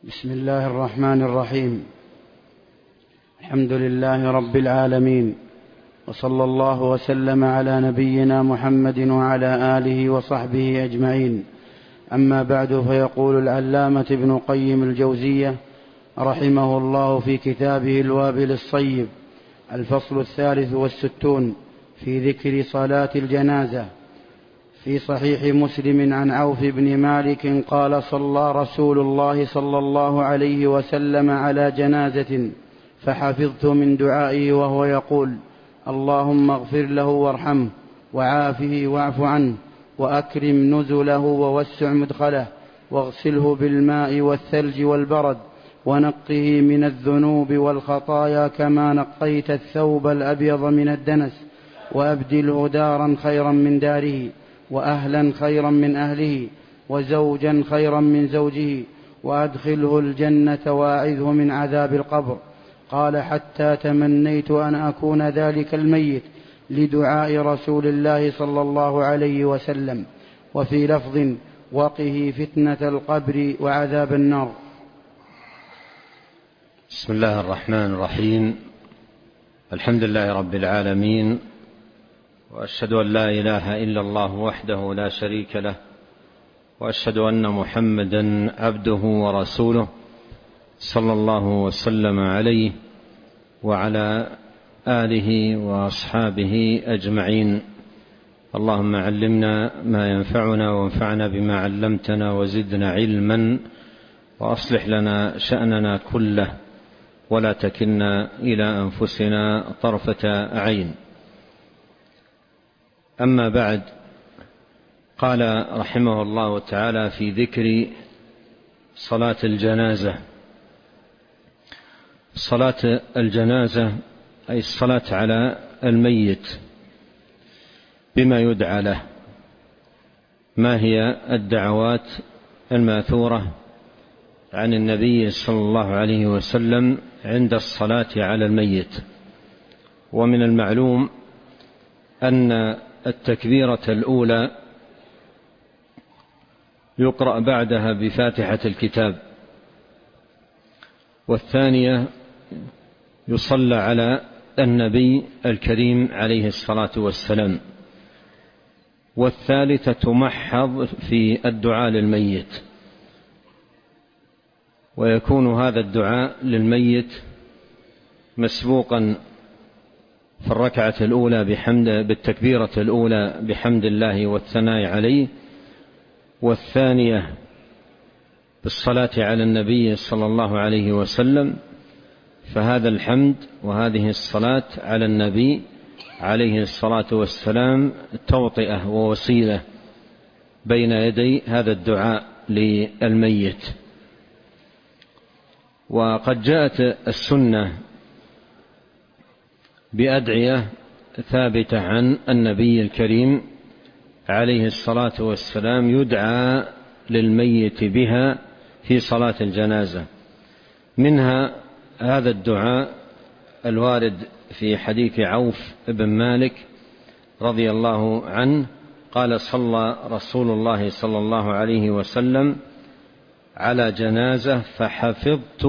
بسم الله الرحمن الرحيم. الحمد لله رب العالمين، وصلى الله وسلم على نبينا محمد وعلى آله وصحبه أجمعين. أما بعد، فيقول العلامة ابن قيم الجوزية رحمه الله في كتابه الوابل الصيب: الفصل 63 في ذكر صلاة الجنازة. في صحيح مسلم عن عوف بن مالك قال: صلى رسول الله صلى الله عليه وسلم على جنازة فحفظت من دعائه وهو يقول: اللهم اغفر له وارحمه وعافه واعف عنه وأكرم نزله ووسع مدخله واغسله بالماء والثلج والبرد ونقه من الذنوب والخطايا كما نقيت الثوب الأبيض من الدنس، وأبدله دارا خيرا من داره، وأهلا خيرا من أهله، وزوجا خيرا من زوجه، وأدخله الجنة وأعذه من عذاب القبر. قال: حتى تمنيت أن أكون ذلك الميت لدعاء رسول الله صلى الله عليه وسلم. وفي لفظ: وقه فتنة القبر وعذاب النار. بسم الله الرحمن الرحيم. الحمد لله رب العالمين، وأشهد أن لا إله إلا الله وحده لا شريك له، وأشهد أن محمدا عبده ورسوله صلى الله وسلم عليه وعلى آله وأصحابه أجمعين. اللهم علمنا ما ينفعنا وانفعنا بما علمتنا وزدنا علما، وأصلح لنا شأننا كله ولا تكلنا إلى أنفسنا طرفة عين. أما بعد، قال رحمه الله تعالى في ذكر صلاة الجنازة. صلاة الجنازة أي الصلاة على الميت بما يدعى له. ما هي الدعوات الماثورة عن النبي صلى الله عليه وسلم عند الصلاة على الميت؟ ومن المعلوم أن التكبيرة الأولى يقرأ بعدها بفاتحة الكتاب، والثانية يصلى على النبي الكريم عليه الصلاة والسلام، والثالثة تمحض في الدعاء للميت. ويكون هذا الدعاء للميت مسبوقا في الركعة الأولى بالتكبيرة الأولى بحمد الله والثناء عليه، والثانية بالصلاة على النبي صلى الله عليه وسلم. فهذا الحمد وهذه الصلاة على النبي عليه الصلاة والسلام توطئة ووسيلة بين يدي هذا الدعاء للميت. وقد جاءت السنة بأدعية ثابتة عن النبي الكريم عليه الصلاة والسلام يدعى للميت بها في صلاة الجنازة. منها هذا الدعاء الوارد في حديث عوف بن مالك رضي الله عنه قال: صلى رسول الله صلى الله عليه وسلم على جنازة فحفظت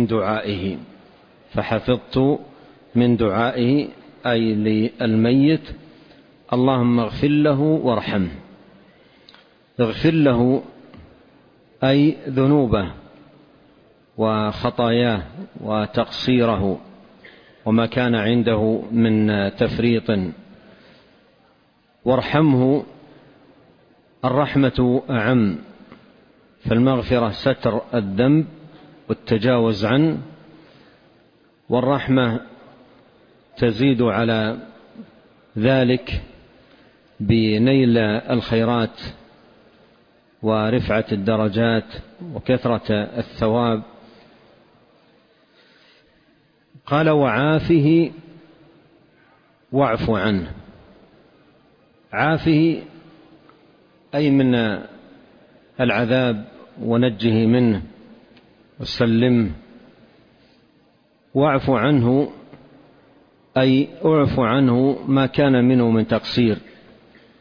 من دعائه أي للميت: اللهم اغفر له وارحمه. اغفر له أي ذنوبه وخطاياه وتقصيره وما كان عنده من تفريط، وارحمه الرحمة أعم، فالمغفرة ستر الذنب والتجاوز عنه، والرحمة تزيد على ذلك بنيل الخيرات ورفعة الدرجات وكثرة الثواب. قال: وعافه واعف عنه. عافه أي من العذاب ونجه منه وسلمه، واعف عنه أي اعف عنه ما كان منه من تقصير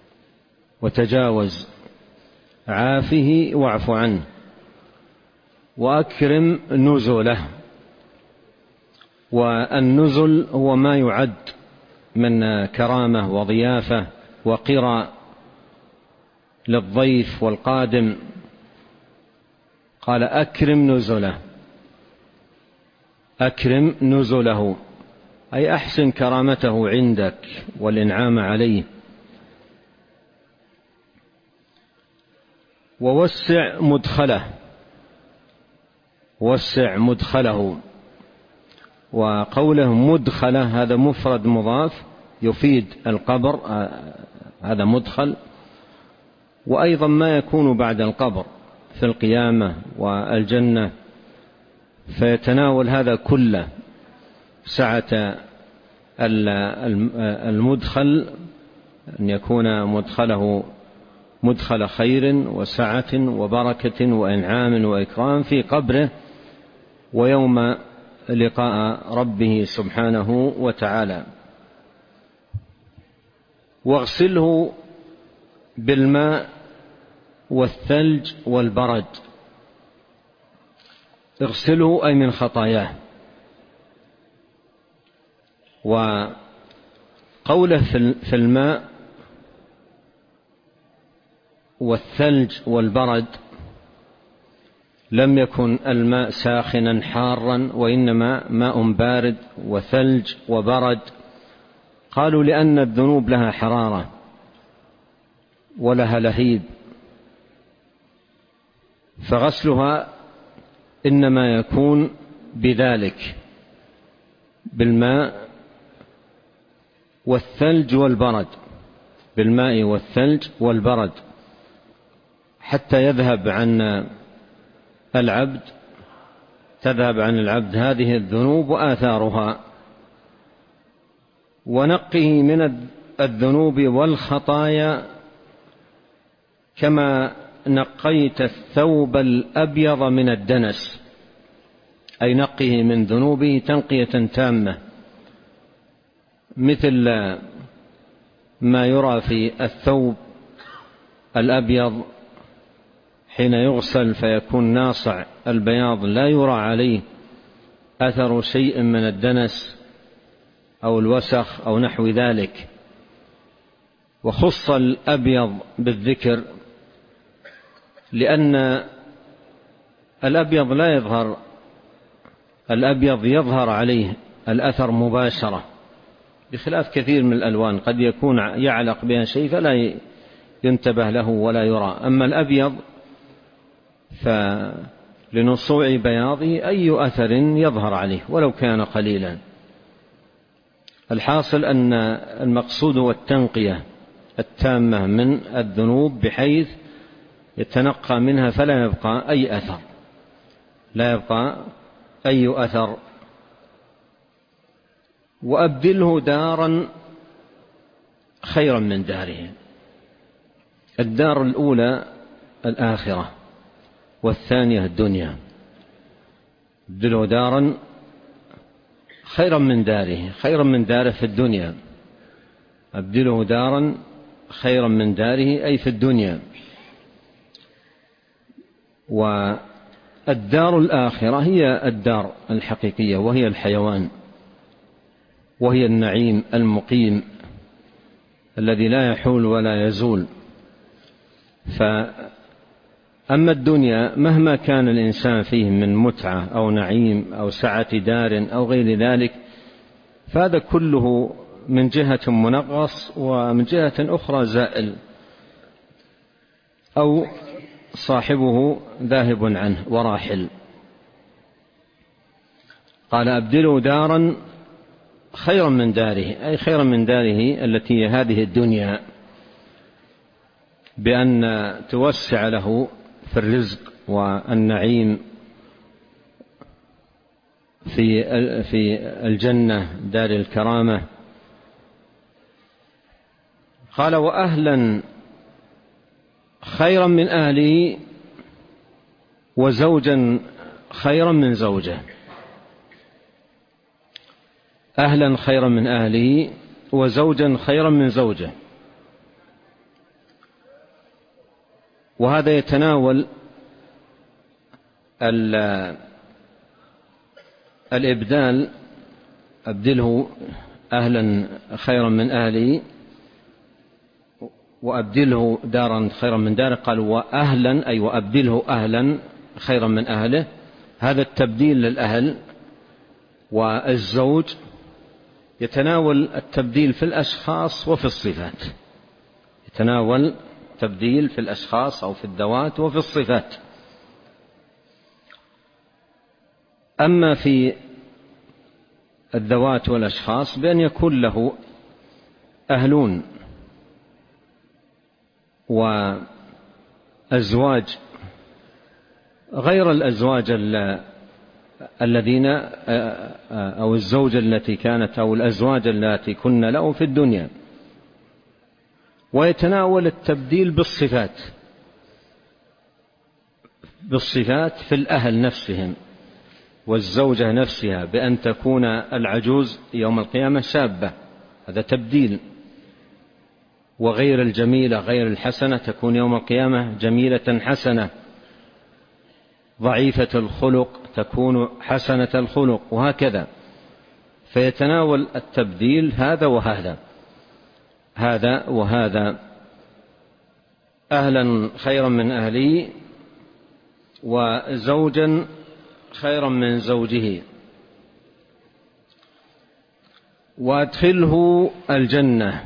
وتجاوز. عافه واعف عنه. وأكرم نزله. والنزل هو ما يعد من كرامة وضيافة وقرى للضيف والقادم. قال أكرم نزله، أكرم نزله أي أحسن كرامته عندك والإنعام عليه. ووسع مدخله، وسع مدخله. وقوله مدخله هذا مفرد مضاف يفيد القبر، هذا مدخل. وأيضا ما يكون بعد القبر في القيامة والجنة، فيتناول هذا كله. سعة المدخل أن يكون مدخله مدخل خير وسعة وبركة وإنعام وإكرام في قبره ويوم لقاء ربه سبحانه وتعالى. واغسله بالماء والثلج والبرد. اغسله أي من خطاياه. وقوله في الماء والثلج والبرد لم يكن الماء ساخنا حارا، وإنما ماء بارد وثلج وبرد. قالوا لأن الذنوب لها حرارة ولها لهيب، فغسلها إنما يكون بذلك، بالماء والثلج والبرد، بالماء والثلج والبرد، حتى يذهب عن العبد، تذهب عن العبد هذه الذنوب وآثارها. ونقه من الذنوب والخطايا كما نقيت الثوب الأبيض من الدنس، أي نقه من ذنوبه تنقية تامة، مثل ما يرى في الثوب الأبيض حين يغسل فيكون ناصع البياض، لا يرى عليه أثر شيء من الدنس أو الوسخ أو نحو ذلك. وخص الأبيض بالذكر لأن الأبيض لا يظهر، الأبيض يظهر عليه الأثر مباشرة، بخلاف كثير من الألوان قد يكون يعلق بها شيء فلا ينتبه له ولا يرى. أما الأبيض فلنصوع بياضه أي أثر يظهر عليه ولو كان قليلا. الحاصل أن المقصود هو التنقية التامة من الذنوب بحيث يتنقى منها فلا يبقى أي أثر، لا يبقى أي أثر. وأبدله دارا خيرا من داره. الدار الأولى الآخرة والثانية الدنيا. أبدله دارا خيرا من داره، خيرا من داره في الدنيا. أبدله دارا خيرا من داره أي في الدنيا. والدار الآخرة هي الدار الحقيقية، وهي الحيوان، وهي النعيم المقيم الذي لا يحول ولا يزول. فأما الدنيا مهما كان الإنسان فيه من متعة أو نعيم أو سعة دار أو غير ذلك، فهذا كله من جهة منغص ومن جهة أخرى زائل، أو صاحبه ذاهب عنه وراحل. قال أبدله دارا خيرا من داره، أي خيرا من داره التي هي هذه الدنيا، بأن توسع له في الرزق والنعيم في الجنة دار الكرامة. قال وأهلا خيرا من أهله وزوجا خيرا من زوجه. أهلا خيرا من أهله وزوجا خيرا من زوجه. وهذا يتناول الإبدال أبدله أهلا خيرا من أهله وأبدله دارا خيرا من داره، قال وأهلا أي وأبدله أهلا خيرا من أهله. هذا التبديل للأهل والزوج يتناول التبديل في الأشخاص وفي الصفات، يتناول تبديل في الأشخاص أو في الذوات وفي الصفات. أما في الذوات والأشخاص بأن يكون له أهلون وأزواج غير الأزواج الذين أو الزوجة التي كانت أو الأزواج التي كن له في الدنيا. ويتناول التبديل بالصفات في الأهل نفسهم والزوجة نفسها، بأن تكون العجوز يوم القيامة شابة، هذا تبديل. وغير الجميلة غير الحسنة تكون يوم القيامة جميلة حسنة، ضعيفة الخلق تكون حسنة الخلق، وهكذا. فيتناول التبديل هذا وهذا، هذا وهذا، أهلا خيرا من أهله وزوجا خيرا من زوجه. وأدخله الجنة،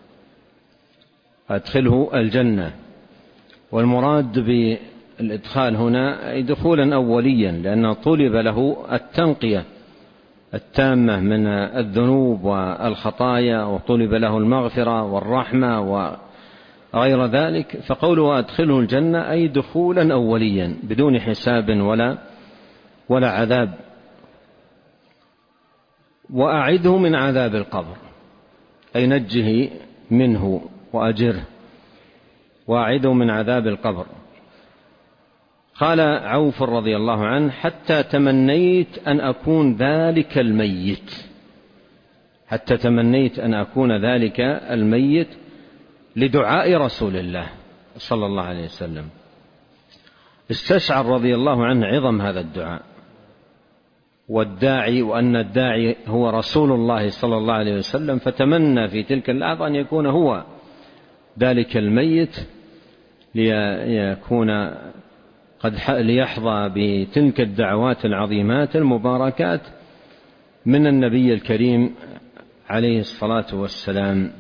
أدخله الجنة. والمراد بالإدخال هنا دخولا أوليا، لأنه طلب له التنقية التامة من الذنوب والخطايا، وطلب له المغفرة والرحمة وغير ذلك. فقوله أدخله الجنة أي دخولا أوليا بدون حساب ولا عذاب. وأعده من عذاب القبر أي نجه منه وأجره، وأعده من عذاب القبر. قال عوف رضي الله عنه حتى تمنيت أن أكون ذلك الميت، حتى تمنيت أن أكون ذلك الميت لدعاء رسول الله صلى الله عليه وسلم. استشعر رضي الله عنه عظم هذا الدعاء والداعي، وأن الداعي هو رسول الله صلى الله عليه وسلم، فتمنى في تلك اللحظة أن يكون هو ذلك الميت ليكون ليحظى بتلك الدعوات العظيمات المباركات من النبي الكريم عليه الصلاة والسلام.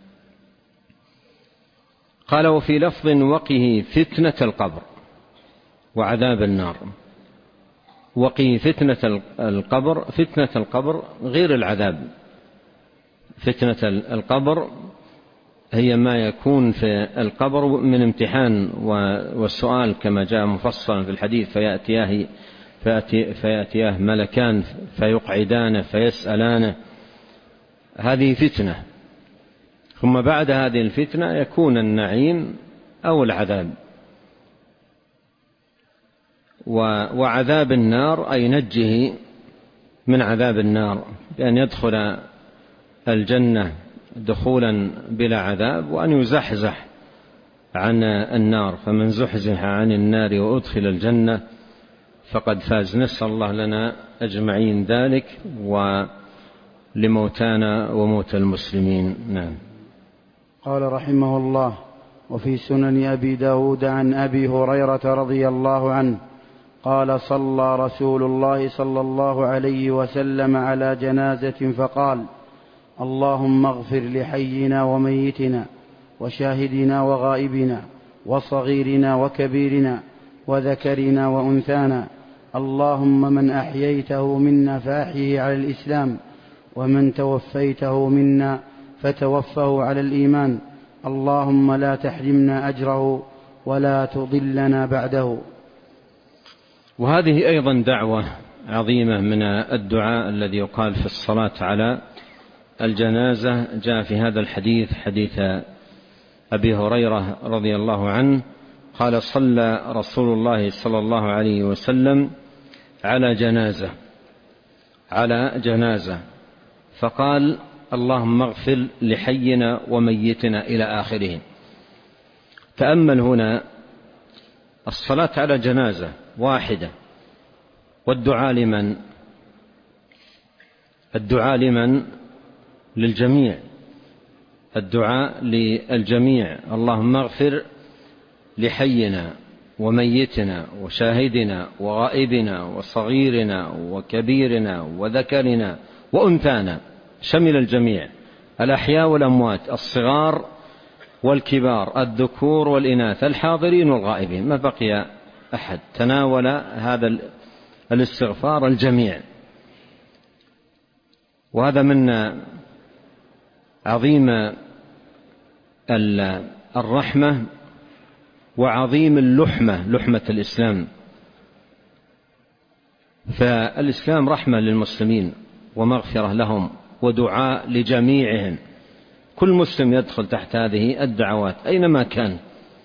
قال وفي لفظ وقه فتنة القبر وعذاب النار. وقه فتنة القبر، فتنة القبر غير العذاب. فتنة القبر هي ما يكون في القبر من امتحان والسؤال كما جاء مفصلا في الحديث، فيأتياه ملكان فيقعدانه فيسألانه، هذه فتنة. ثم بعد هذه الفتنة يكون النعيم أو العذاب. وعذاب النار أي نجه من عذاب النار بأن يدخل الجنة دخولا بلا عذاب، وأن يزحزح عن النار. فمن زحزح عن النار وأدخل الجنة فقد فاز. نسأل الله لنا أجمعين ذلك ولموتانا وموتى المسلمين. نعم. قال رحمه الله: وفي سنن أبي داود عن أبي هريرة رضي الله عنه قال: صلى رسول الله صلى الله عليه وسلم على جنازة فقال: اللهم اغفر لحينا وميتنا وشاهدنا وغائبنا وصغيرنا وكبيرنا وذكرنا وأنثانا، اللهم من أحييته منا فأحيه على الإسلام، ومن توفيته منا فتوفه على الإيمان، اللهم لا تحرمنا أجره ولا تضلنا بعده. وهذه أيضا دعوة عظيمة من الدعاء الذي يقال في الصلاة على الجنازة. جاء في هذا الحديث، حديث أبي هريرة رضي الله عنه قال: صلى رسول الله صلى الله عليه وسلم على جنازة فقال: اللهم اغفر لحينا وميتنا إلى آخره. تأمل هنا الصلاة على جنازة واحدة والدعاء لمن؟ الدعاء لمن؟ للجميع، الدعاء للجميع. اللهم اغفر لحينا وميتنا وشاهدنا وغائبنا وصغيرنا وكبيرنا وذكرنا وأنثانا، شمل الجميع، الأحياء والأموات، الصغار والكبار، الذكور والإناث، الحاضرين والغائبين، ما بقي أحد. تناول هذا الاستغفار الجميع. وهذا من عظيم الرحمة وعظيم اللحمة، لحمة الإسلام. فالإسلام رحمة للمسلمين ومغفرة لهم ودعاء لجميعهم. كل مسلم يدخل تحت هذه الدعوات أينما كان.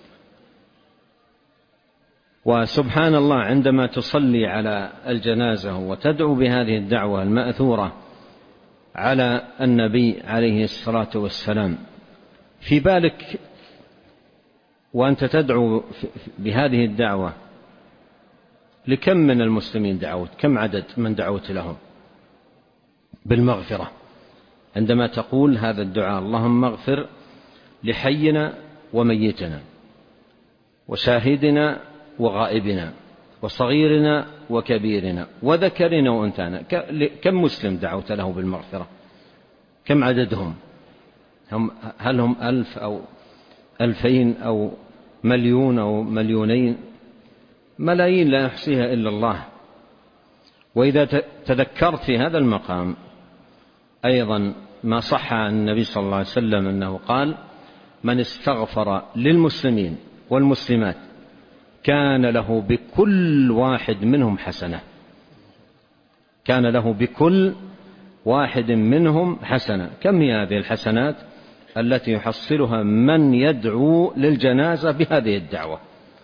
وسبحان الله، عندما تصلي على الجنازة وتدعو بهذه الدعوة المأثورة على النبي عليه الصلاة والسلام، في بالك وأنت تدعو بهذه الدعوة لكم من المسلمين دعوت؟ كم عدد من دعوت لهم بالمغفرة عندما تقول هذا الدعاء؟ اللهم اغفر لحينا وميتنا وشاهدنا وغائبنا وصغيرنا وكبيرنا وذكرنا وأنثانا. كم مسلم دعوت له بالمغفرة؟ كم عددهم؟ هل هم 1000 أو 2000 أو مليون أو مليونين؟ ملايين لا يحصيها إلا الله. وإذا تذكرت في هذا المقام أيضا ما صح عن النبي صلى الله عليه وسلم أنه قال: من استغفر للمسلمين والمسلمات كان له بكل واحد منهم حسنة. كان له بكل واحد منهم حسنة. كم هي هذه الحسنات التي يحصلها من يدعو للجنازة بهذه الدعوة؟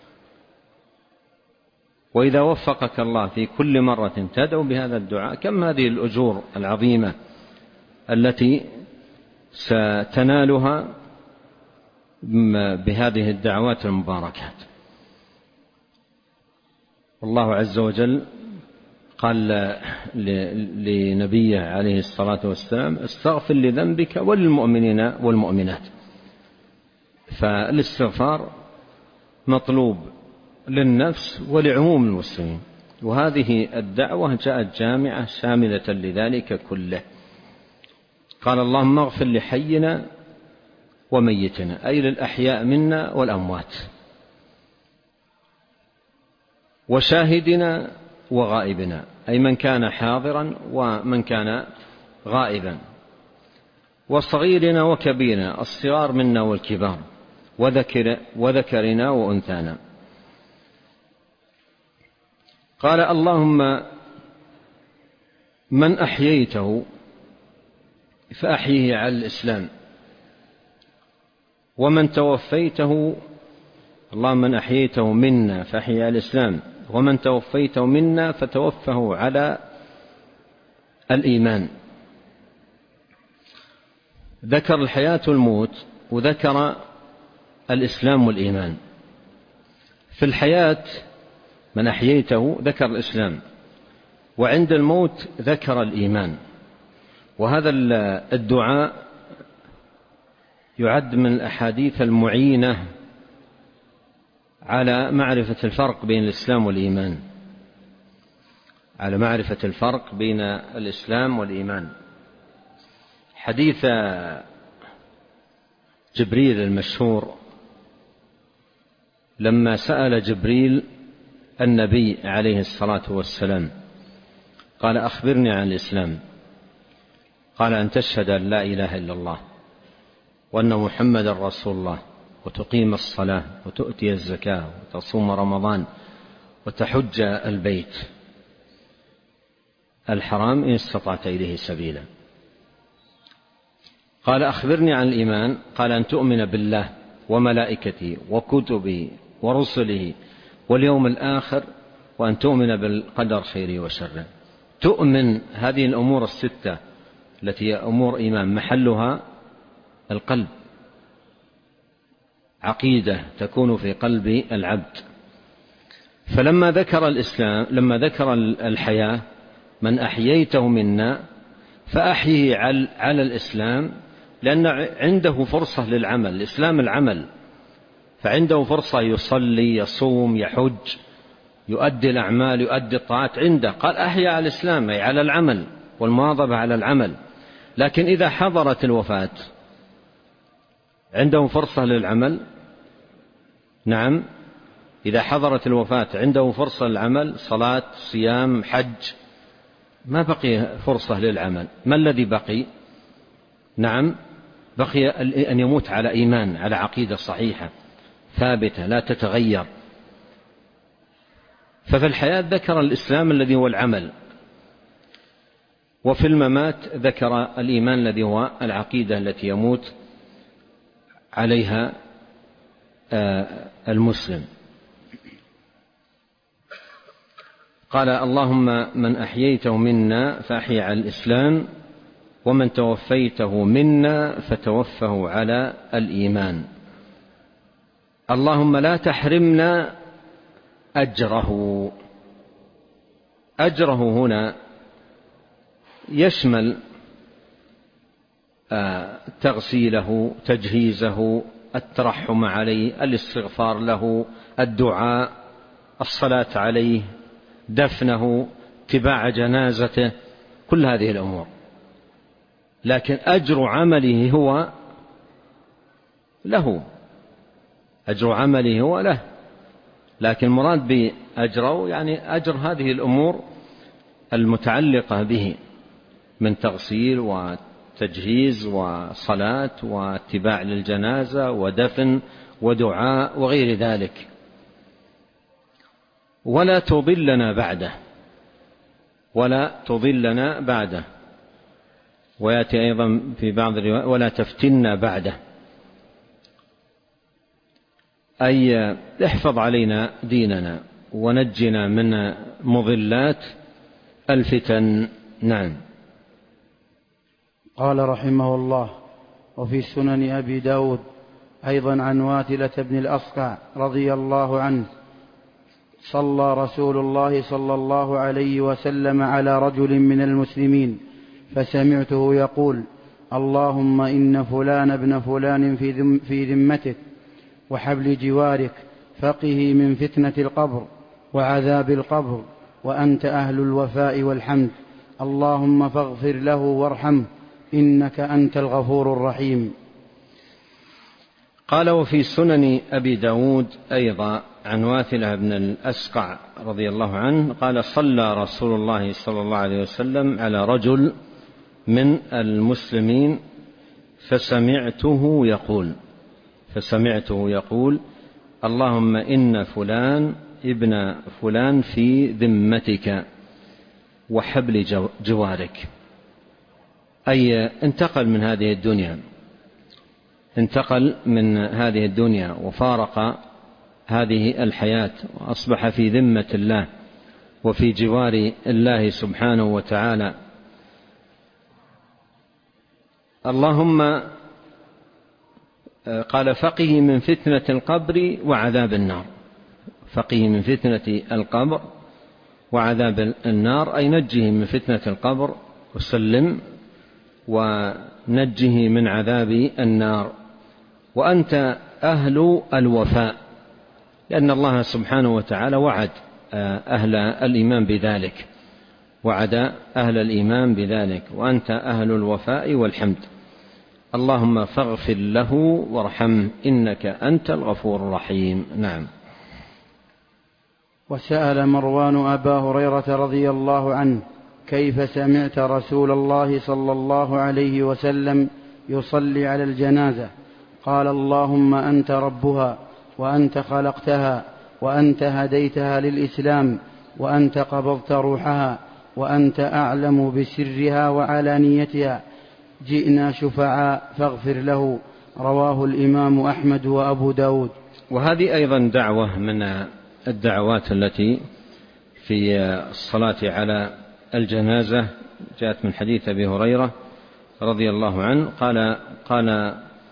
وإذا وفقك الله في كل مرة تدعو بهذا الدعاء، كم هذه الأجور العظيمة التي ستنالها بهذه الدعوات المباركات. الله عز وجل قال لنبيه عليه الصلاة والسلام: استغفر لذنبك وللمؤمنين والمؤمنات. فالاستغفار مطلوب للنفس ولعموم المسلمين، وهذه الدعوة جاءت جامعة شاملة لذلك كله. قال: اللهم اغفر لحينا وميتنا، أي للأحياء منا والأموات، وشاهدنا وغائبنا، أي من كان حاضرا ومن كان غائبا، وصغيرنا وكبيرنا، الصغار منا والكبار، وذكرنا وأنثانا. قال: اللهم من أحييته فأحيه على الإسلام، ومن توفيته، اللهم من أحييته منا فأحيه على الإسلام، ومن توفيته منا فتوفه على الإيمان. ذكر الحياة والموت، وذكر الإسلام والإيمان. في الحياة من أحييته ذكر الإسلام، وعند الموت ذكر الإيمان. وهذا الدعاء يعد من الأحاديث المعينة على معرفة الفرق بين الإسلام والإيمان، على معرفة الفرق بين الإسلام والإيمان. حديث جبريل المشهور لما سأل جبريل النبي عليه الصلاة والسلام قال: أخبرني عن الإسلام. قال: أن تشهد أن لا إله إلا الله وأن محمد رسول الله، وتقيم الصلاة، وتؤتي الزكاة، وتصوم رمضان، وتحج البيت الحرام إن استطعت إليه سبيلا. قال: أخبرني عن الإيمان. قال: أن تؤمن بالله وملائكته وكتبه ورسله واليوم الآخر، وأن تؤمن بالقدر خيره وشره. تؤمن هذه الأمور الستة التي هي أمور إيمان محلها القلب، عقيدة تكون في قلب العبد. فلما ذكر الإسلام، لما ذكر الحياة، من أحييته منا فأحيه على الإسلام، لأن عنده فرصة للعمل. الإسلام العمل، فعنده فرصة يصلي، يصوم، يحج، يؤدي الأعمال، يؤدي الطاعات عنده. قال أحيا على الإسلام، أي على العمل والمواظبة على العمل. لكن إذا حضرت الوفاة عنده فرصة للعمل. نعم، إذا حضرت الوفاة عنده فرصة للعمل، صلاة، صيام، حج، ما بقي فرصة للعمل. ما الذي بقي؟ نعم، بقي أن يموت على إيمان، على عقيدة صحيحة ثابتة لا تتغير. ففي الحياة ذكر الإسلام الذي هو العمل، وفي الممات ذكر الإيمان الذي هو العقيدة التي يموت عليها المسلم. قال اللهم من أحييته منا فأحيي على الإسلام، ومن توفيته منا فتوفه على الإيمان. اللهم لا تحرمنا أجره. أجره هنا يشمل تغسيله، تجهيزه، الترحم عليه، الاستغفار له، الدعاء، الصلاة عليه، دفنه، اتباع جنازته، كل هذه الأمور. لكن أجر عمله هو له، أجر عمله هو له. لكن المراد بأجره يعني أجر هذه الأمور المتعلقة به من تغسيل وتجهيز وصلاة واتباع للجنازة ودفن ودعاء وغير ذلك. ولا تضلنا بعده، ولا تضلنا بعده. ويأتي أيضا في بعض الروايات ولا تفتنا بعده، أي احفظ علينا ديننا ونجنا من مضلات الفتن. نعم. قال رحمه الله: وفي سنن أبي داود أيضا عن واتلة بن الأصقع رضي الله عنه: صلى رسول الله صلى الله عليه وسلم على رجل من المسلمين فسمعته يقول: اللهم إن فلان ابن فلان في ذمتك وحبل جوارك، فقه من فتنة القبر وعذاب القبر، وأنت أهل الوفاء والحمد، اللهم فاغفر له وارحمه إنك أنت الغفور الرحيم. قال وفي سنن أبي داود أيضا عن واثلة بن الأسقع رضي الله عنه قال: صلى رسول الله صلى الله عليه وسلم على رجل من المسلمين فسمعته يقول: اللهم إن فلان ابن فلان في ذمتك وحبل جوارك، أي انتقل من هذه الدنيا وفارق هذه الحياة وأصبح في ذمة الله وفي جوار الله سبحانه وتعالى. اللهم قال: فقه من فتنة القبر وعذاب النار. فقه من فتنة القبر وعذاب النار، أي نجه من فتنة القبر وسلم، ونجه من عذاب النار. وأنت أهل الوفاء، لأن الله سبحانه وتعالى وعد أهل الإيمان بذلك، وأنت أهل الوفاء والحمد، اللهم فاغفر له وارحمه إنك أنت الغفور الرحيم. نعم. وسأل مروان أبا هريرة رضي الله عنه: كيف سمعت رسول الله صلى الله عليه وسلم يصلي على الجنازة؟ قال: اللهم أنت ربها، وأنت خلقتها، وأنت هديتها للإسلام، وأنت قبضت روحها، وأنت أعلم بسرها وعلانيتها، جئنا شفعاء فاغفر له. رواه الإمام أحمد وأبو داود. وهذه أيضا دعوة من الدعوات التي في الصلاة على الجنازة، جاءت من حديث أبي هريرة رضي الله عنه قال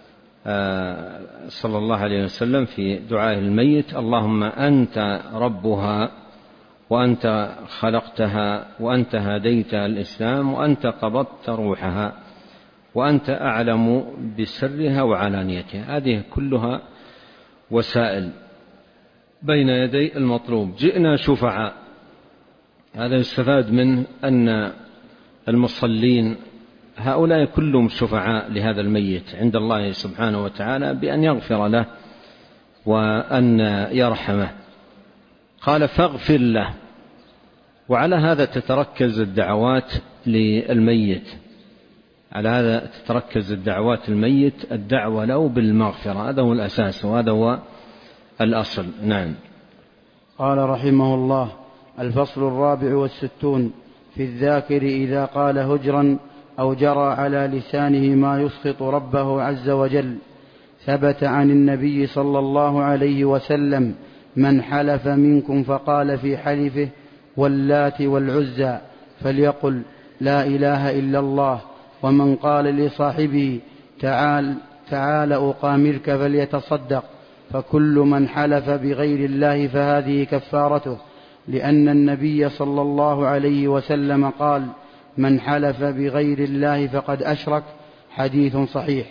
صلى الله عليه وسلم في دعاء الميت: اللهم أنت ربها وأنت خلقتها وأنت هديت الإسلام وأنت قبضت روحها وأنت أعلم بسرها وعلانيتها. هذه كلها وسائل بين يدي المطلوب. جئنا شفعاء، هذا يستفاد منه أن المصلين هؤلاء كلهم شفعاء لهذا الميت عند الله سبحانه وتعالى بأن يغفر له وأن يرحمه. قال: فاغفر له. وعلى هذا تتركز الدعوات للميت، على هذا تتركز الدعوات الميت، الدعوة له بالمغفرة، هذا هو الأساس وهذا هو الأصل. نعم. قال رحمه الله: الفصل 64 في الذاكر إذا قال هجرا أو جرى على لسانه ما يسخط ربه عز وجل. ثبت عن النبي صلى الله عليه وسلم: من حلف منكم فقال في حلفه واللات والعزى فليقل لا إله إلا الله، ومن قال لصاحبه تعال أقامرك فليتصدق. فكل من حلف بغير الله فهذه كفارته، لأن النبي صلى الله عليه وسلم قال: من حلف بغير الله فقد أشرك. حديث صحيح.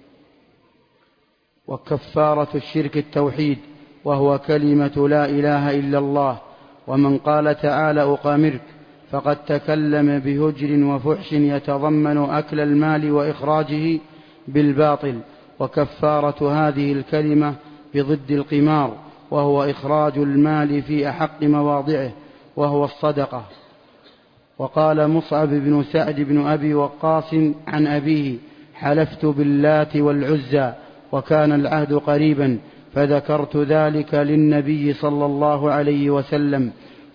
وكفارة الشرك التوحيد، وهو كلمة لا إله إلا الله. ومن قال تعالى أقامرك فقد تكلم بهجر وفحش يتضمن أكل المال وإخراجه بالباطل. وكفارة هذه الكلمة بضد القمار، وهو إخراج المال في أحق مواضعه، وهو الصدقة. وقال مصعب بن سعد بن أبي وقاص عن أبيه: حلفت باللات والعزى وكان العهد قريبا، فذكرت ذلك للنبي صلى الله عليه وسلم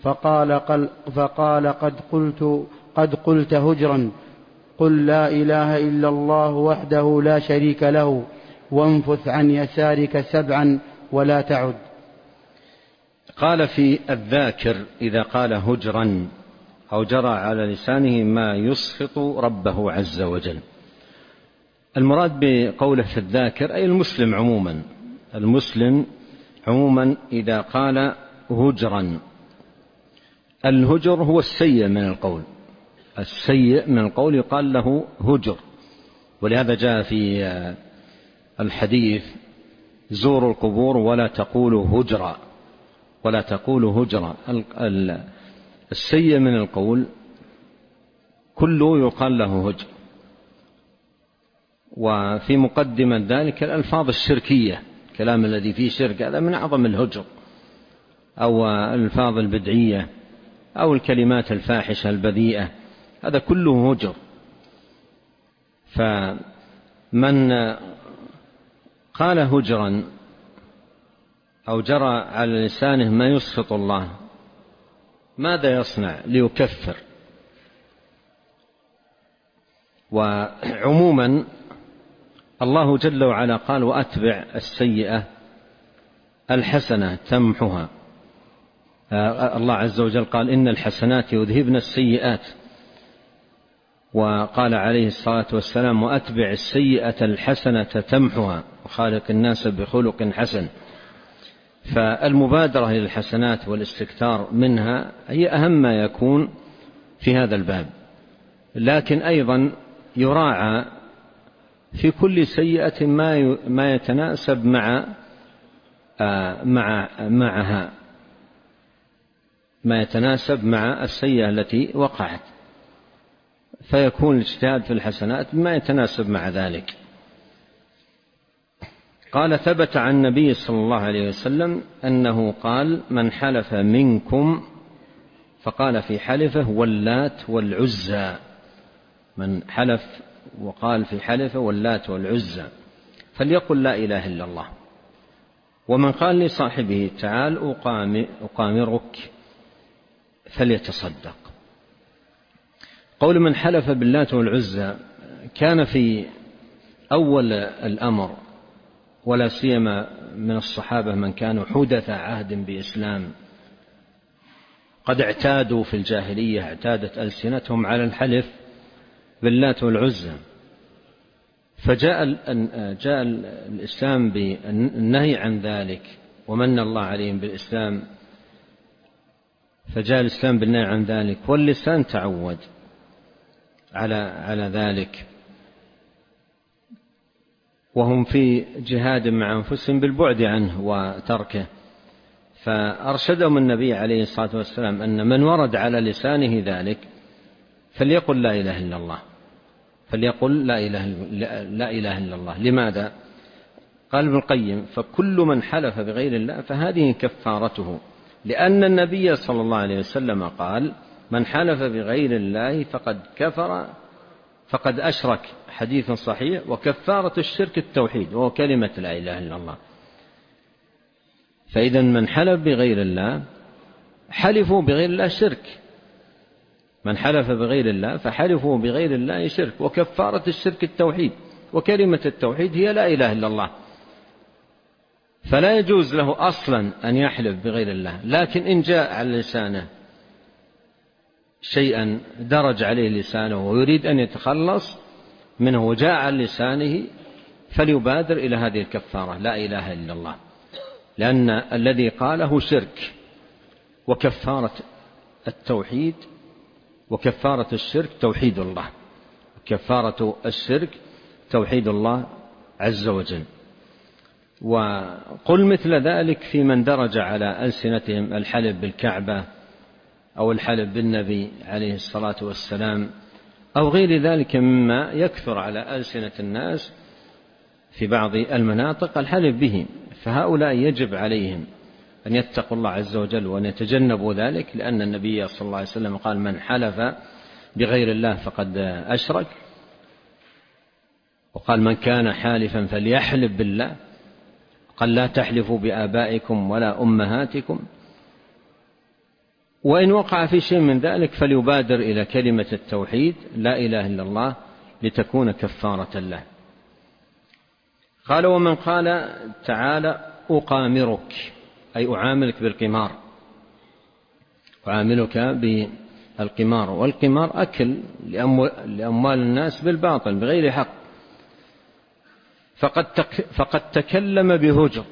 فقال قد قلت هجرا، قل لا إله إلا الله وحده لا شريك له، وانفث عن يسارك 7 ولا تعد. قال في الذاكر إذا قال هجرا أو جرى على لسانه ما يسخط ربه عز وجل. المراد بقوله في الذاكر أي المسلم عموما. المسلم عموما إذا قال هجرا، الهجر هو السيء من القول، السيء من القول يقال له هجر. ولهذا جاء في الحديث: زوروا القبور ولا تقولوا هجرا، ولا تقولوا هجرا. السيء من القول كله يقال له هجر. وفي مقدمة ذلك الألفاظ الشركية، الكلام الذي فيه شرك، هذا من أعظم الهجر، أو الألفاظ البدعية أو الكلمات الفاحشة البذيئة، هذا كله هجر. فمن قال هجرا أو جرى على لسانه ما يسخط الله، ماذا يصنع ليكفر؟ وعموما الله جل وعلا قال: وأتبع السيئة الحسنة تمحها. الله عز وجل قال: إن الحسنات يذهبن السيئات. وقال عليه الصلاة والسلام: وأتبع السيئة الحسنة تمحها وخالق الناس بخلق حسن. فالمبادرة للحسنات والاستكثار منها هي أهم ما يكون في هذا الباب، لكن أيضا يراعى في كل سيئة ما يتناسب معها، ما يتناسب مع السيئة التي وقعت، فيكون الاجتهاد في الحسنات ما يتناسب مع ذلك. قال: ثبت عن النبي صلى الله عليه وسلم أنه قال: من حلف منكم فقال في حلفه واللات والعزى. من حلف وقال في حلفه واللات والعزى فليقل لا إله إلا الله. ومن قال لصاحبه تعال أقامرك فليتصدق. قول من حلف باللات والعزى كان في أول الأمر، ولا سيما من الصحابة من كانوا حدث عهد بإسلام، قد اعتادوا في الجاهلية، اعتادت ألسنتهم على الحلف باللات والعزى، جاء الإسلام بالنهي عن ذلك، ومن الله عليهم بالإسلام، فجاء الإسلام بالنهي عن ذلك، واللسان تعود على ذلك، وهم في جهاد مع أنفسهم بالبعد عنه وتركه. فأرشدهم النبي عليه الصلاة والسلام أن من ورد على لسانه ذلك فليقل لا إله إلا الله، فليقل لا إله إلا الله. لماذا؟ قال ابن القيم: فكل من حلف بغير الله فهذه كفارته، لأن النبي صلى الله عليه وسلم قال: من حلف بغير الله فقد كفر فقد أشرك، حديث صحيح. وكفارة الشرك التوحيد، وهو كلمة لا إله إلا الله. فإذا من حلف بغير الله، حلفوا بغير الله شرك، من حلف بغير الله فحلفوا بغير الله شرك. وكفارة الشرك التوحيد، وكلمة التوحيد هي لا إله إلا الله. فلا يجوز له أصلا أن يحلف بغير الله، لكن إن جاء على لسانه شيئا درج عليه لسانه ويريد أن يتخلص منه وجاء على لسانه فليبادر إلى هذه الكفارة لا إله إلا الله، لأن الذي قاله شرك. وكفارة التوحيد وكفارة الشرك توحيد الله، كفارة الشرك توحيد الله عز وجل. وقل مثل ذلك في من درج على ألسنتهم الحلف بالكعبة أو الحلف بالنبي عليه الصلاة والسلام أو غير ذلك مما يكثر على ألسنة الناس في بعض المناطق الحلف به. فهؤلاء يجب عليهم أن يتقوا الله عز وجل وأن يتجنبوا ذلك، لأن النبي صلى الله عليه وسلم قال: من حلف بغير الله فقد أشرك. وقال: من كان حالفا فليحلف بالله. قال: لا تحلفوا بآبائكم ولا أمهاتكم. وإن وقع في شيء من ذلك فليبادر إلى كلمة التوحيد لا إله إلا الله لتكون كفارة له. قال: ومن قال تعالى: أقامرك، أي أعاملك بالقمار، أعاملك بالقمار. والقمار أكل لأموال الناس بالباطل بغير حق. فقد تكلم بهجر،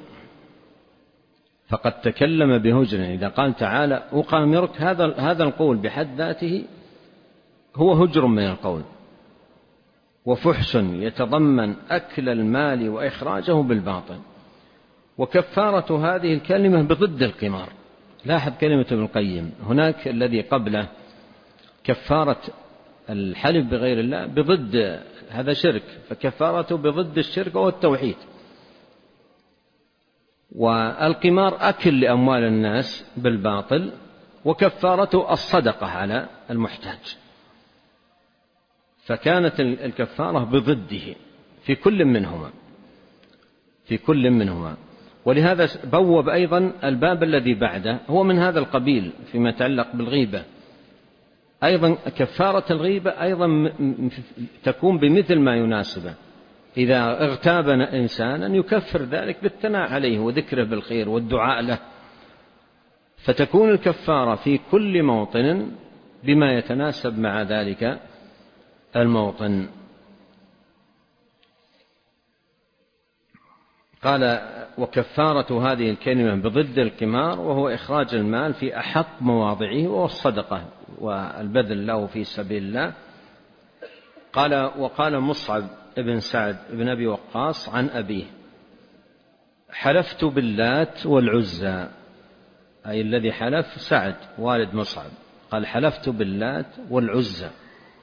فقد تكلم بهجر. إذا قال تعالى أقامرك، هذا القول بحد ذاته هو هجر من القول، وفحش يتضمن أكل المال وإخراجه بالباطل. وكفارة هذه الكلمة بضد القمار. لاحظ كلمة ابن القيم، هناك الذي قبله كفارة الحلف بغير الله بضد، هذا شرك، فكفارته بضد الشرك وهو التوحيد. والقمار أكل لأموال الناس بالباطل، وكفارته الصدقة على المحتاج. فكانت الكفارة بضده في كل منهما. ولهذا بوب أيضا الباب الذي بعده هو من هذا القبيل فيما يتعلق بالغيبة. أيضا كفارة الغيبة أيضا تكون بمثل ما يناسبه. إذا اغتاب إنسانا يكفر ذلك بالثناء عليه وذكره بالخير والدعاء له. فتكون الكفارة في كل موطن بما يتناسب مع ذلك الموطن. قال: وكفارة هذه الكلمة بضد القمار، وهو إخراج المال في أحق مواضعه، وهو الصدقة والبذل له في سبيل الله. وقال مصعب بن سعد بن أبي وقاص عن أبيه: حلفت باللات والعزى، أي الذي حلف سعد والد مصعب، قال: حلفت باللات والعزى.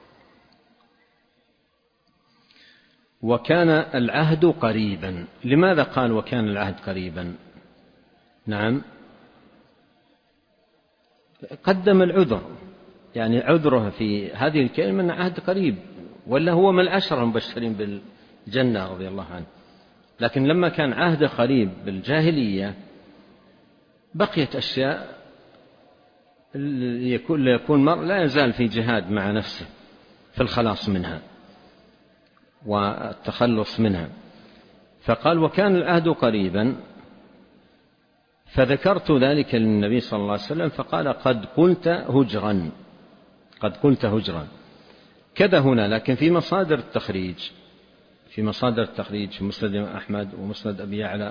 وكان العهد قريبا. لماذا قال وكان العهد قريبا؟ نعم، قدم العذر، يعني عذره في هذه الكلمة أن عهد قريب، ولا هو من العشرة المبشرين بالجنة رضي الله عنه. لكن لما كان عهد قريب بالجاهلية بقيت أشياء يكون مرء لا يزال في جهاد مع نفسه في الخلاص منها والتخلص منها. فقال: وكان العهد قريبا، فذكرت ذلك للنبي صلى الله عليه وسلم فقال: قد قلت هجرا. كذا هنا، لكن في مصادر في مصادر التخريج في مسند أحمد ومسند أبي يعلى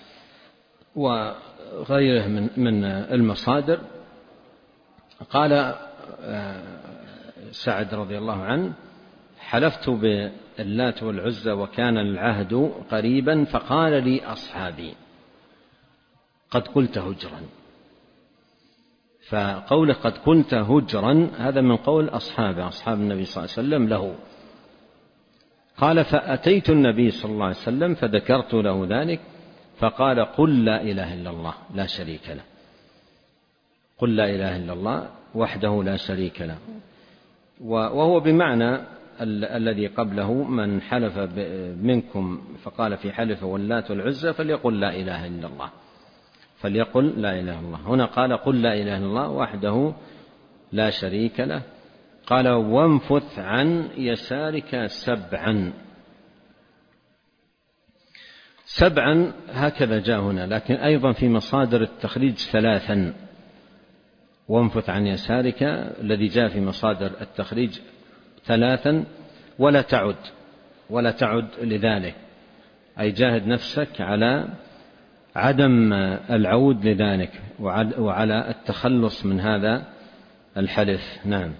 وغيره من المصادر. قال سعد رضي الله عنه: حلفت باللات والعزى وكان العهد قريبا فقال لي أصحابي قد قلت هجرا. فقوله قد قلت هجرا هذا من قول أصحاب النبي صلى الله عليه وسلم له. قال: فأتيت النبي صلى الله عليه وسلم فذكرت له ذلك فقال: قل لا إله إلا الله لا شريك له. قل لا إله إلا الله وحده لا شريك له. وهو بمعنى الذي قبله: من حلف منكم فقال في حلف واللات والعزى فليقل لا إله إلا الله، فليقل لا إله إلا الله. هنا قال: قل لا إله إلا الله وحده لا شريك له. قال: وانفث عن يسارك سبعا. سبعا هكذا جاء هنا، لكن أيضا في مصادر التخريج ثلاثا. وانفث عن يسارك الذي جاء في مصادر التخريج ثلاثا ولا تعد لذلك، أي جاهد نفسك على عدم العود لذلك وعلى التخلص من هذا الحلف. نعم.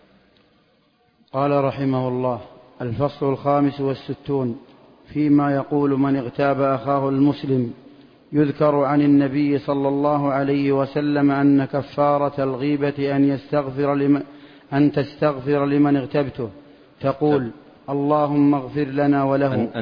قال رحمه الله: الفصل 65 فيما يقول من اغتاب أخاه المسلم. يذكر عن النبي صلى الله عليه وسلم أن كفارة الغيبة أن تستغفر لمن اغتبته، تقول: اللهم اغفر لنا وله.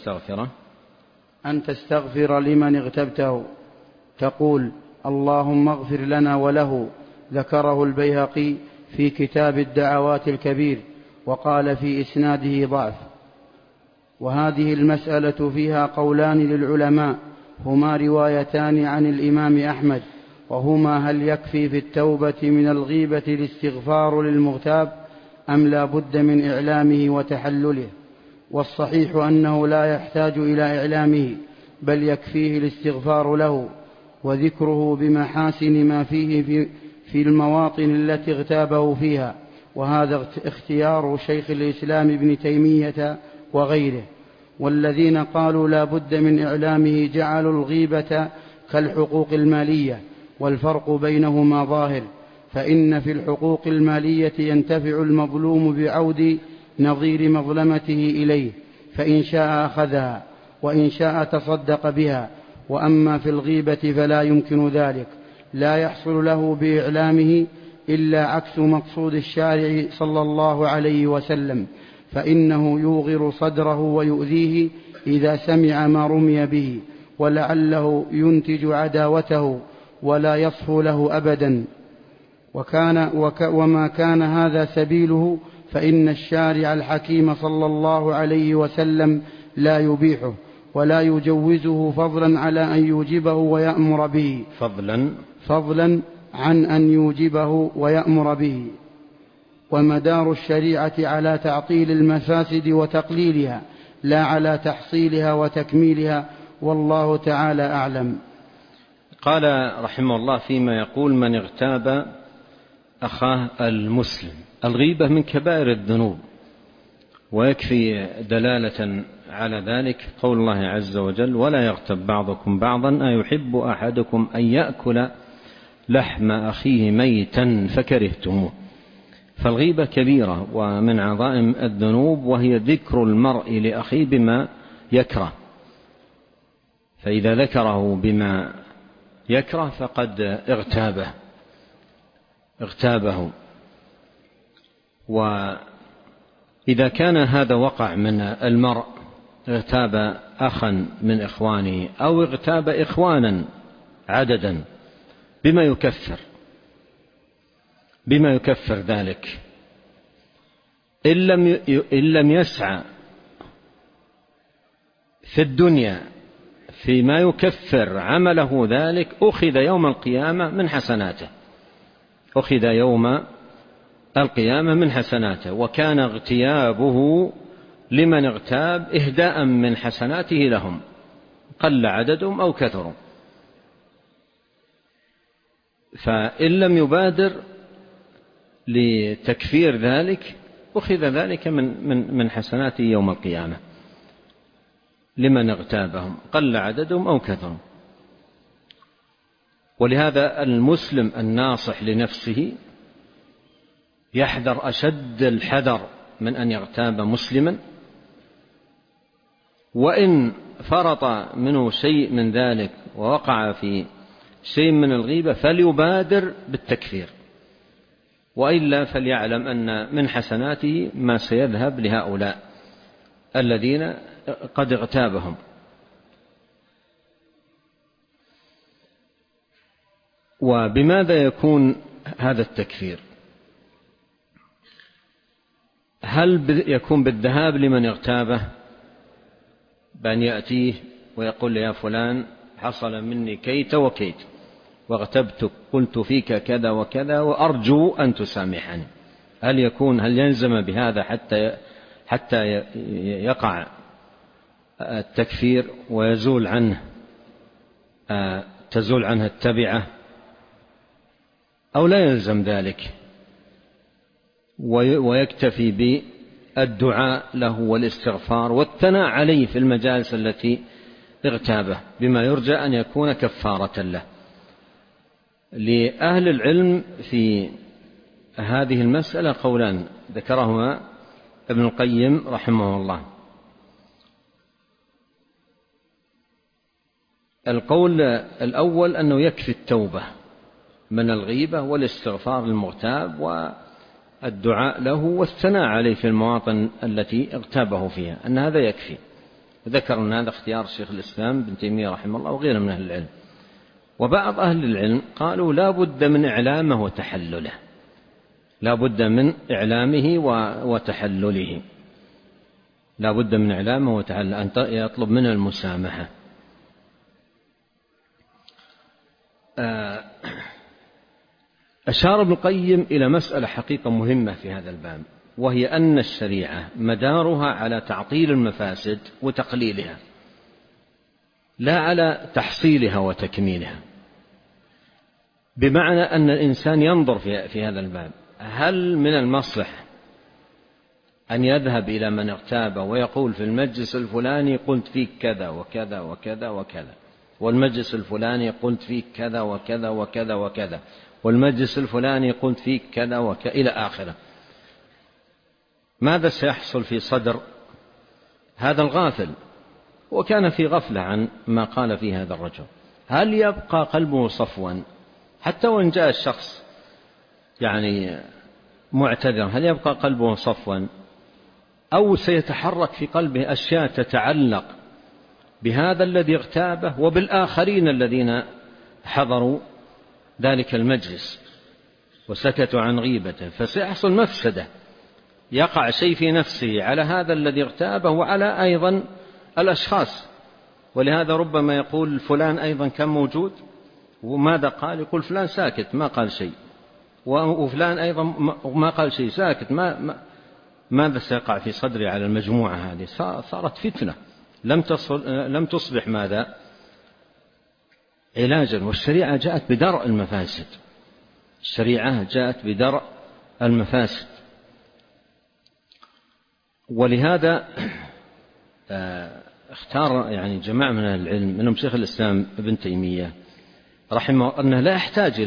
أن تستغفر لمن اغتبته، تقول: اللهم اغفر لنا وله. ذكره البيهقي في كتاب الدعوات الكبير، وقال في إسناده ضعف. وهذه المسألة فيها قولان للعلماء، هما روايتان عن الإمام أحمد، وهما: هل يكفي في التوبة من الغيبة الاستغفار للمغتاب أم لا بد من إعلامه وتحلله؟ والصحيح أنه لا يحتاج إلى إعلامه، بل يكفيه الاستغفار له وذكره بمحاسن ما فيه في المواطن التي اغتابه فيها. وهذا اختيار شيخ الإسلام ابن تيمية وغيره. والذين قالوا لا بد من إعلامه جعلوا الغيبة كالحقوق المالية، والفرق بينهما ظاهر. فإن في الحقوق المالية ينتفع المظلوم بعود نظير مظلمته إليه، فإن شاء أخذها وإن شاء تصدق بها. وأما في الغيبة فلا يمكن ذلك، لا يحصل له بإعلامه إلا عكس مقصود الشارع صلى الله عليه وسلم، فإنه يوغر صدره ويؤذيه إذا سمع ما رمي به، ولعله ينتج عداوته ولا يصفو له أبدا. وما كان هذا سبيله فإن الشارع الحكيم صلى الله عليه وسلم لا يبيحه ولا يجوزه، فضلا على أن يوجبه ويأمر به، فضلا عن أن يوجبه ويأمر به. ومدار الشريعة على تعطيل المفاسد وتقليلها، لا على تحصيلها وتكميلها، والله تعالى أعلم. قال رحمه الله: فيما يقول من اغتاب أخاه المسلم. الغيبة من كبائر الذنوب، ويكفي دلالة على ذلك قول الله عز وجل: ولا يغتب بعضكم بعضا أيحب أحدكم أن يأكل لحم أخيه ميتا فكرهتموه. فالغيبة كبيرة ومن عظائم الذنوب، وهي ذكر المرء لأخيه بما يكره، فإذا ذكره بما يكره فقد اغتابه. وإذا كان هذا وقع من المرء، اغتاب أخا من إخوانه أو اغتاب إخوانا عددا، بما يكفر ذلك، إن لم يسعى في الدنيا فيما يكفر عمله ذلك، أخذ يوم القيامة من حسناته. وكان اغتيابه لمن اغتاب إهداء من حسناته لهم، قل عددهم أو كثروا. فإن لم يبادر لتكفير ذلك، أخذ ذلك من حسناته يوم القيامة. لمن اغتابهم قل عددهم أو كثروا. ولهذا المسلم الناصح لنفسه يحذر أشد الحذر من أن يغتاب مسلما، وإن فرط منه شيء من ذلك ووقع في شيء من الغيبة فليبادر بالتكفير، وإلا فليعلم أن من حسناته ما سيذهب لهؤلاء الذين قد اغتابهم. وبماذا يكون هذا التكفير؟ هل يكون بالذهاب لمن اغتابه، بأن يأتيه ويقول يا فلان حصل مني كيت وكيت واغتبتك قلت فيك كذا وكذا وأرجو أن تسامحني؟ هل يلزم بهذا حتى يقع التكفير ويزول عنه تزول عنه التبعة، أو لا يلزم ذلك ويكتفي بالدعاء له والاستغفار والثناء عليه في المجالس التي اغتابه بما يرجى أن يكون كفارة له؟ لأهل العلم في هذه المسألة قولان ذكرهما ابن القيم رحمه الله. القول الأول أنه يكفي التوبة من الغيبة والاستغفار للمغتاب والدعاء له والثناء عليه في المواطن التي اغتابه فيها، أن هذا يكفي. ذكر أن هذا اختيار شيخ الإسلام ابن تيمية رحمه الله وغيره من أهل العلم. وبعض أهل العلم قالوا لا بد من إعلامه وتحلله، لا بد من إعلامه وتحلله، لا بد من إعلامه وتحلله، أن يطلب منه المسامحة. أشار ابن القيم إلى مسألة حقيقة مهمة في هذا الباب، وهي أن الشريعة مدارها على تعطيل المفاسد وتقليلها، لا على تحصيلها وتكميلها. بمعنى أن الإنسان ينظر في هذا الباب، هل من المصلح أن يذهب إلى من اغتابه ويقول في المجلس الفلاني قلت فيك كذا وكذا وكذا وكذا، والمجلس الفلاني قلت فيك كذا وكذا وكذا وكذا، والمجلس الفلاني قلت فيك كذا وكذا إلى آخره. ماذا سيحصل في صدر هذا الغافل وكان في غفلة عن ما قال فيه هذا الرجل؟ هل يبقى قلبه صفوا حتى وإن جاء الشخص يعني معتذر؟ هل يبقى قلبه صفوا، أو سيتحرك في قلبه أشياء تتعلق بهذا الذي اغتابه وبالآخرين الذين حضروا ذلك المجلس وسكتوا عن غيبته؟ فسيحصل مفسدة، يقع شيء في نفسه على هذا الذي اغتابه وعلى أيضا الأشخاص. ولهذا ربما يقول فلان أيضا كان موجود وماذا قال؟ يقول فلان ساكت ما قال شيء، وفلان أيضا ما قال شيء ساكت. ماذا سيقع في صدري على المجموعة هذه؟ صارت فتنة لم تصبح ماذا؟ علاجا. والشريعة جاءت بدرء المفاسد، الشريعة جاءت بدرء المفاسد. ولهذا اختار يعني جماعة من أهل العلم منهم شيخ الإسلام ابن تيمية رحمه أنه لا يحتاج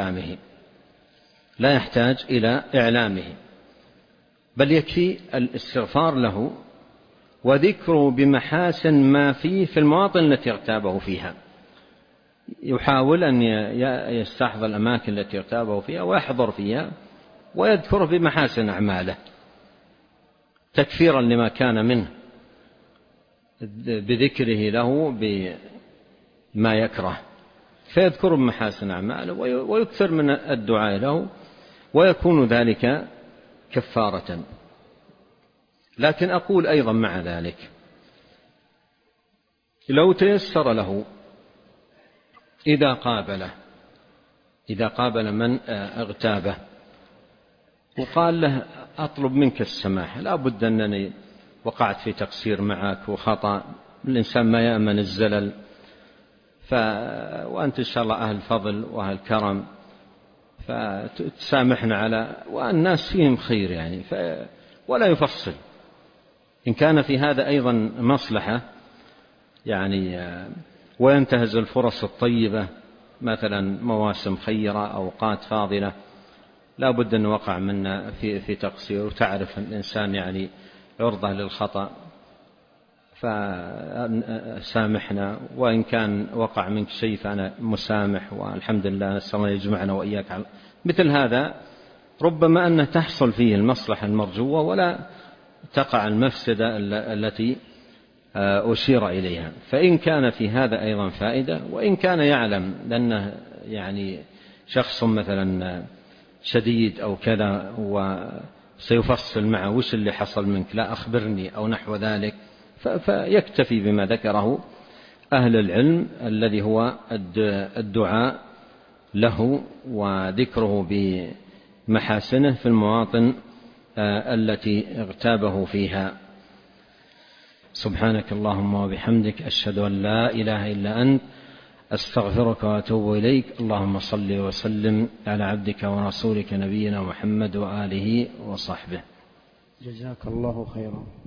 إلى إعلامه، بل يكفي الاستغفار له وذكره بمحاسن ما فيه في المواطن التي اغتابه فيها. يحاول أن يستحضر الأماكن التي اغتابه فيها ويحضر فيها ويذكر بمحاسن أعماله تكفيرا لما كان منه بذكره له بما يكره، فيذكر بمحاسن أعماله ويكثر من الدعاء له ويكون ذلك كفارة. لكن أقول أيضا مع ذلك لو تيسر له إذا قابل من اغتابه وقال له أطلب منك السماح، لا بد أنني وقعت في تقصير معك وخطأ، الإنسان ما يأمن الزلل، وأنت إن شاء الله أهل فضل وأهل كرم فتسامحنا والناس فيهم خير يعني، ولا يفصل. إن كان في هذا أيضا مصلحة يعني وينتهز الفرص الطيبة، مثلا مواسم خيرة، أوقات فاضلة، لا بد أن وقع منا في تقصير، وتعرف الإنسان يعني عرضة للخطأ، فسامحنا، وإن كان وقع منك شيء فأنا مسامح، والحمد لله، نسأل الله يجمعنا وإياك. مثل هذا ربما أن تحصل فيه المصلحة المرجوة ولا تقع المفسدة التي أشير إليها. فإن كان في هذا أيضا فائدة، وإن كان يعلم لأنه يعني شخص مثلا شديد أو كذا وسيفصل معه وش اللي حصل منك، لا أخبرني أو نحو ذلك، فيكتفي بما ذكره أهل العلم الذي هو الدعاء له وذكره بمحاسنه في المواطن التي اغتابه فيها. سبحانك اللهم وبحمدك، أشهد أن لا إله إلا أنت، أستغفرك وأتوب إليك. اللهم صل وسلم على عبدك ورسولك نبينا محمد وآله وصحبه. جزاك الله خيرا.